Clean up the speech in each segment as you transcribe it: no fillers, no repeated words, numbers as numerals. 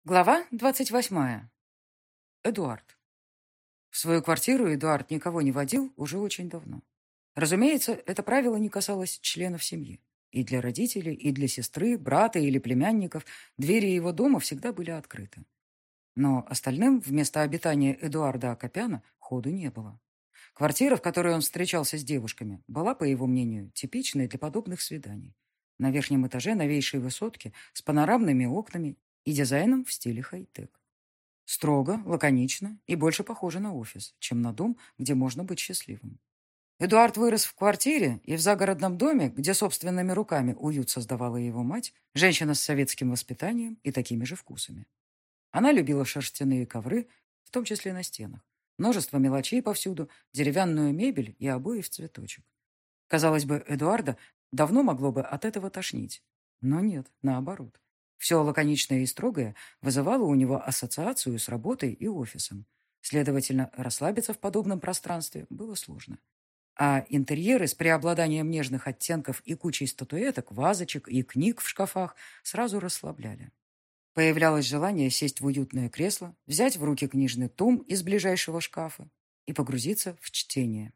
Глава 28. Эдуард. В свою квартиру Эдуард никого не водил уже очень давно. Разумеется, это правило не касалось членов семьи. И для родителей, и для сестры, брата или племянников двери его дома всегда были открыты. Но остальным вместо обитания Эдуарда Акопяна ходу не было. Квартира, в которой он встречался с девушками, была, по его мнению, типичной для подобных свиданий. На верхнем этаже новейшей высотки с панорамными окнами и дизайном в стиле хай-тек. Строго, лаконично и больше похоже на офис, чем на дом, где можно быть счастливым. Эдуард вырос в квартире и в загородном доме, где собственными руками уют создавала его мать, женщина с советским воспитанием и такими же вкусами. Она любила шерстяные ковры, в том числе на стенах, множество мелочей повсюду, деревянную мебель и обои в цветочек. Казалось бы, Эдуарда давно могло бы от этого тошнить. Но нет, наоборот. Все лаконичное и строгое вызывало у него ассоциацию с работой и офисом. Следовательно, расслабиться в подобном пространстве было сложно. А интерьеры с преобладанием нежных оттенков и кучей статуэток, вазочек и книг в шкафах сразу расслабляли. Появлялось желание сесть в уютное кресло, взять в руки книжный том из ближайшего шкафа и погрузиться в чтение.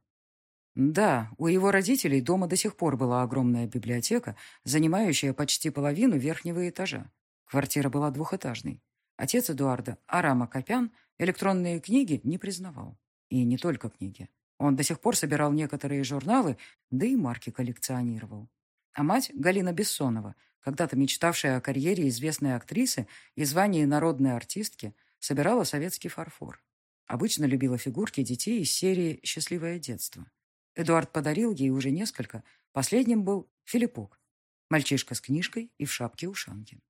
Да, у его родителей дома до сих пор была огромная библиотека, занимающая почти половину верхнего этажа. Квартира была двухэтажной. Отец Эдуарда, Арам Акопян, электронные книги не признавал. И не только книги. Он до сих пор собирал некоторые журналы, да и марки коллекционировал. А мать, Галина Бессонова, когда-то мечтавшая о карьере известной актрисы и звании народной артистки, собирала советский фарфор. Обычно любила фигурки детей из серии «Счастливое детство». Эдуард подарил ей уже несколько. Последним был Филиппок. Мальчишка с книжкой и в шапке-ушанке.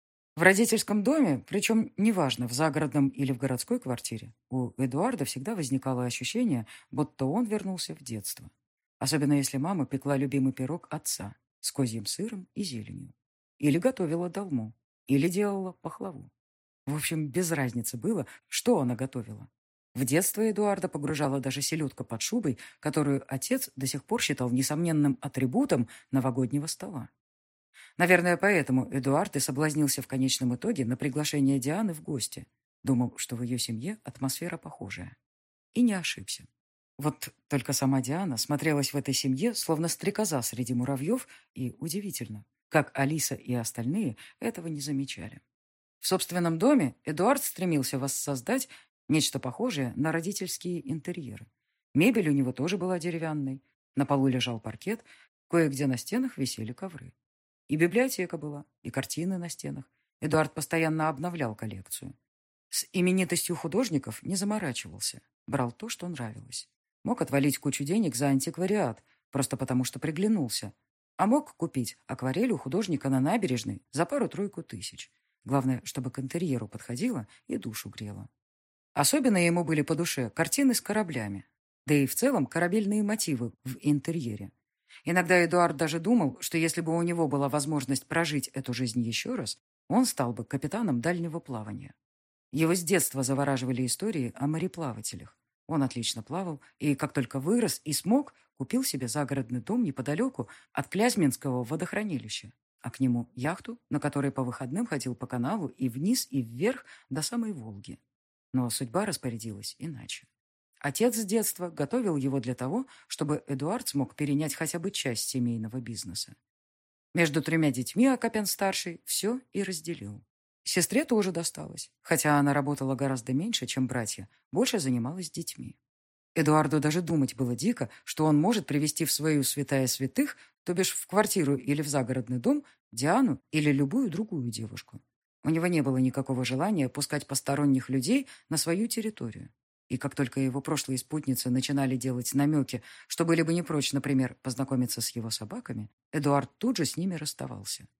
В родительском доме, причем неважно, в загородном или в городской квартире, у Эдуарда всегда возникало ощущение, будто он вернулся в детство. Особенно если мама пекла любимый пирог отца с козьим сыром и зеленью. Или готовила долму. Или делала пахлаву. В общем, без разницы было, что она готовила. В детство Эдуарда погружала даже селедка под шубой, которую отец до сих пор считал несомненным атрибутом новогоднего стола. Наверное, поэтому Эдуард и соблазнился в конечном итоге на приглашение Дианы в гости. Думал, что в ее семье атмосфера похожая. И не ошибся. Вот только сама Диана смотрелась в этой семье, словно стрекоза среди муравьев, и удивительно, как Алиса и остальные этого не замечали. В собственном доме Эдуард стремился воссоздать нечто похожее на родительские интерьеры. Мебель у него тоже была деревянной. На полу лежал паркет, кое-где на стенах висели ковры. И библиотека была, и картины на стенах. Эдуард постоянно обновлял коллекцию. С именитостью художников не заморачивался. Брал то, что нравилось. Мог отвалить кучу денег за антиквариат, просто потому что приглянулся. А мог купить акварель у художника на набережной за пару-тройку тысяч. Главное, чтобы к интерьеру подходило и душу грело. Особенно ему были по душе картины с кораблями, да и в целом корабельные мотивы в интерьере. Иногда Эдуард даже думал, что если бы у него была возможность прожить эту жизнь еще раз, он стал бы капитаном дальнего плавания. Его с детства завораживали истории о мореплавателях. Он отлично плавал, и как только вырос и смог, купил себе загородный дом неподалеку от Клязьминского водохранилища, а к нему яхту, на которой по выходным ходил по каналу и вниз, и вверх до самой Волги. Но судьба распорядилась иначе. Отец с детства готовил его для того, чтобы Эдуард смог перенять хотя бы часть семейного бизнеса. Между тремя детьми Акопян-старший все и разделил. Сестре тоже досталось, хотя она работала гораздо меньше, чем братья, больше занималась детьми. Эдуарду даже думать было дико, что он может привести в свою святая святых, то бишь в квартиру или в загородный дом, Диану или любую другую девушку. У него не было никакого желания пускать посторонних людей на свою территорию. И как только его прошлые спутницы начинали делать намеки, что были бы не прочь, например, познакомиться с его собаками, Эдуард тут же с ними расставался.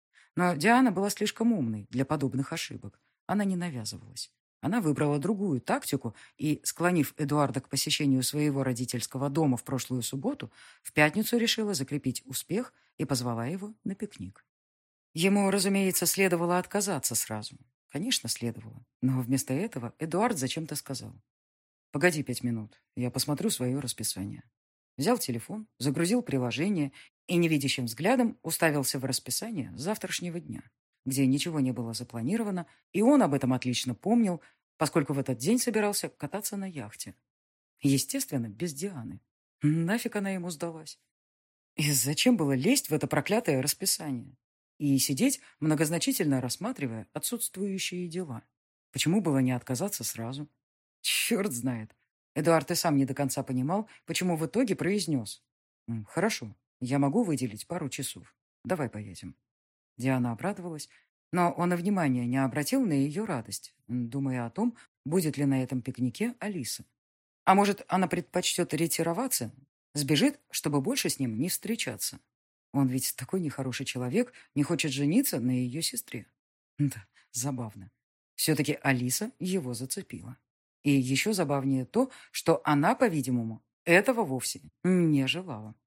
Но Диана была слишком умной для подобных ошибок. Она не навязывалась. Она выбрала другую тактику и, склонив Эдуарда к посещению своего родительского дома в прошлую субботу, в пятницу решила закрепить успех и позвала его на пикник. Ему, разумеется, следовало отказаться сразу. Конечно, следовало. Но вместо этого Эдуард зачем-то сказал: «Погоди 5 минут, я посмотрю свое расписание». Взял телефон, загрузил приложение и невидящим взглядом уставился в расписание завтрашнего дня. где ничего не было запланировано, и он об этом отлично помнил, поскольку в этот день собирался кататься на яхте. Естественно, без Дианы. Нафиг она ему сдалась? И зачем было лезть в это проклятое расписание? И сидеть, многозначительно рассматривая отсутствующие дела? Почему было не отказаться сразу? Черт знает. Эдуард и сам не до конца понимал, почему в итоге произнес: «Хорошо, я могу выделить пару часов. Давай поедем». Диана обрадовалась, но он и внимания не обратил на ее радость, думая о том, будет ли на этом пикнике Алиса. А может, она предпочтет ретироваться, сбежит, чтобы больше с ним не встречаться. Он ведь такой нехороший человек, не хочет жениться на ее сестре. Да, забавно. Все-таки Алиса его зацепила. И еще забавнее то, что она, по-видимому, этого вовсе не желала.